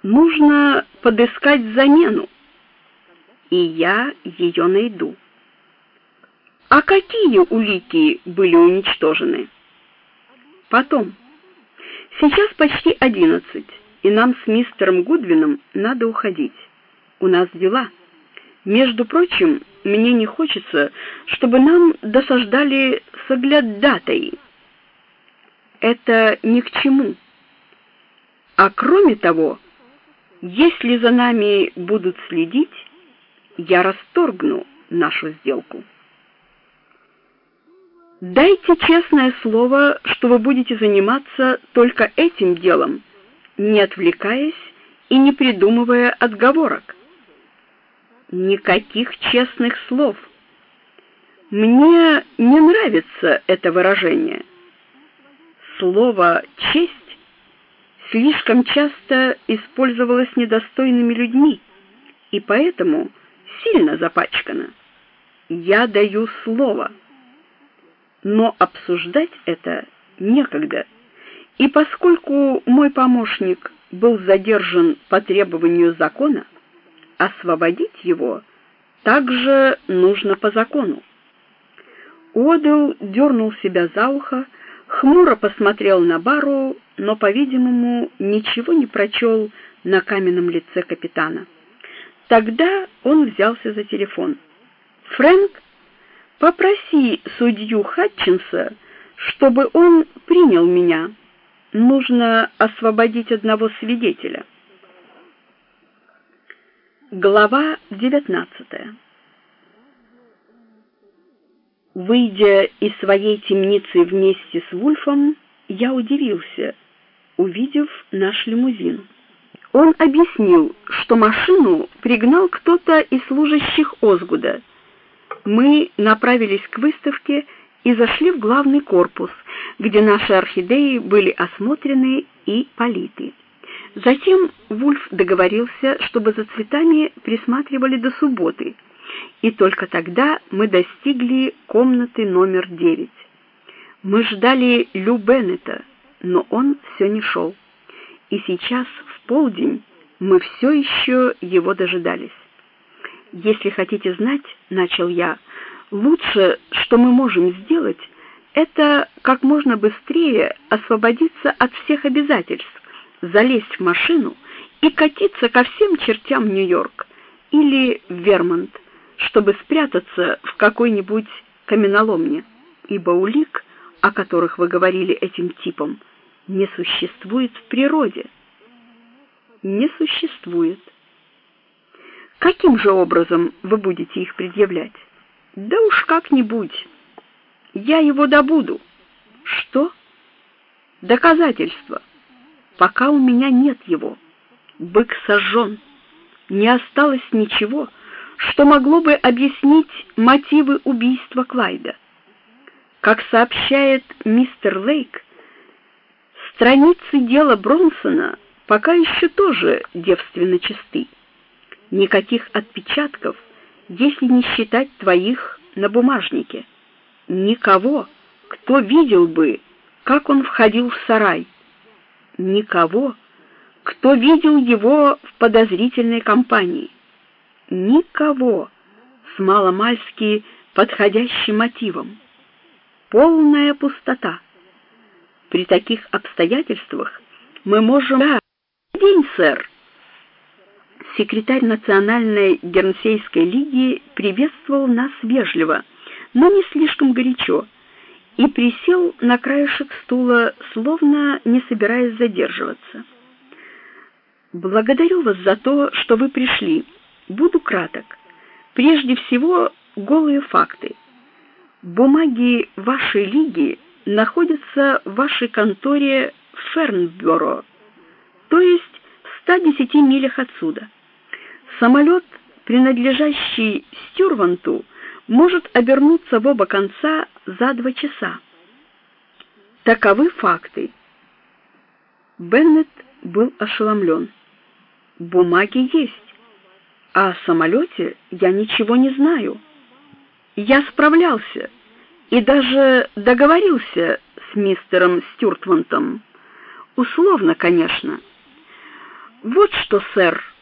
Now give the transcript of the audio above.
Нужно подыскать замену, и я ее найду. А какие улики были уничтожены? Потом. Сейчас почти 11, и нам с мистером Гудвином надо уходить. У нас дела. Между прочим, мне не хочется, чтобы нам досаждали соглядатаи. Это ни к чему. А кроме того, если за нами будут следить, я расторгну нашу сделку. Дайте честное слово, что вы будете заниматься только этим делом, не отвлекаясь и не придумывая отговорок. Никаких честных слов. Мне не нравится это выражение. Слово «честь» слишком часто использовалось недостойными людьми, и поэтому сильно запачкано. Я даю слово. Но обсуждать это некогда, и поскольку мой помощник был задержан по требованию закона, освободить его также нужно по закону. Уоддл дернул себя за ухо, хмуро посмотрел на Барроу, но, по-видимому, ничего не прочел на каменном лице капитана. Тогда он взялся за телефон. «Фрэнк, попроси судью Хатчинса, чтобы он принял меня. Нужно освободить одного свидетеля». Глава 19. Выйдя из своей темницы вместе с Вульфом, я удивился, увидев наш лимузин. Он объяснил, что машину пригнал кто-то из служащих Озгуда. Мы направились к выставке и зашли в главный корпус, где наши орхидеи были осмотрены и политы. Затем Вульф договорился, чтобы за цветами присматривали до субботы, и только тогда мы достигли комнаты номер 9. Мы ждали Лю Беннета, но он все не шел, и сейчас в полдень мы все еще его дожидались. «Если хотите знать, — начал я, — лучше, что мы можем сделать, это как можно быстрее освободиться от всех обязательств, залезть в машину и катиться ко всем чертям в Нью-Йорк или в Вермонт, чтобы спрятаться в какой-нибудь каменоломне, ибо улик, о которых вы говорили этим типам, не существует в природе». «Не существует». «Каким же образом вы будете их предъявлять?» «Да уж как-нибудь. Я его добуду». «Что?» «Доказательства. Пока у меня нет его. Бык сожжен. Не осталось ничего, что могло бы объяснить мотивы убийства Клайда. Как сообщает мистер Лейк, страницы дела Бронсона пока еще тоже девственно чисты. Никаких отпечатков, если не считать твоих на бумажнике. Никого, кто видел бы, как он входил в сарай. Никого, кто видел его в подозрительной компании. Никого с маломальски подходящим мотивом. Полная пустота. При таких обстоятельствах мы можем... «Да, день, сэр!» Секретарь Национальной Гернсейской лиги приветствовал нас вежливо, но не слишком горячо, и присел на краешек стула, словно не собираясь задерживаться. «Благодарю вас за то, что вы пришли. Буду краток. Прежде всего, голые факты. Бумаги вашей лиги находятся в вашей конторе в Фернборо, то есть в 110 милях отсюда. Самолет, принадлежащий Стюрванту, может обернуться в оба конца за 2 часа. Таковы факты». Беннет был ошеломлен. «Бумаги есть, а о самолете я ничего не знаю. Я справлялся и даже договорился с мистером Стюартвантом. Условно, конечно. «Вот что, сэр».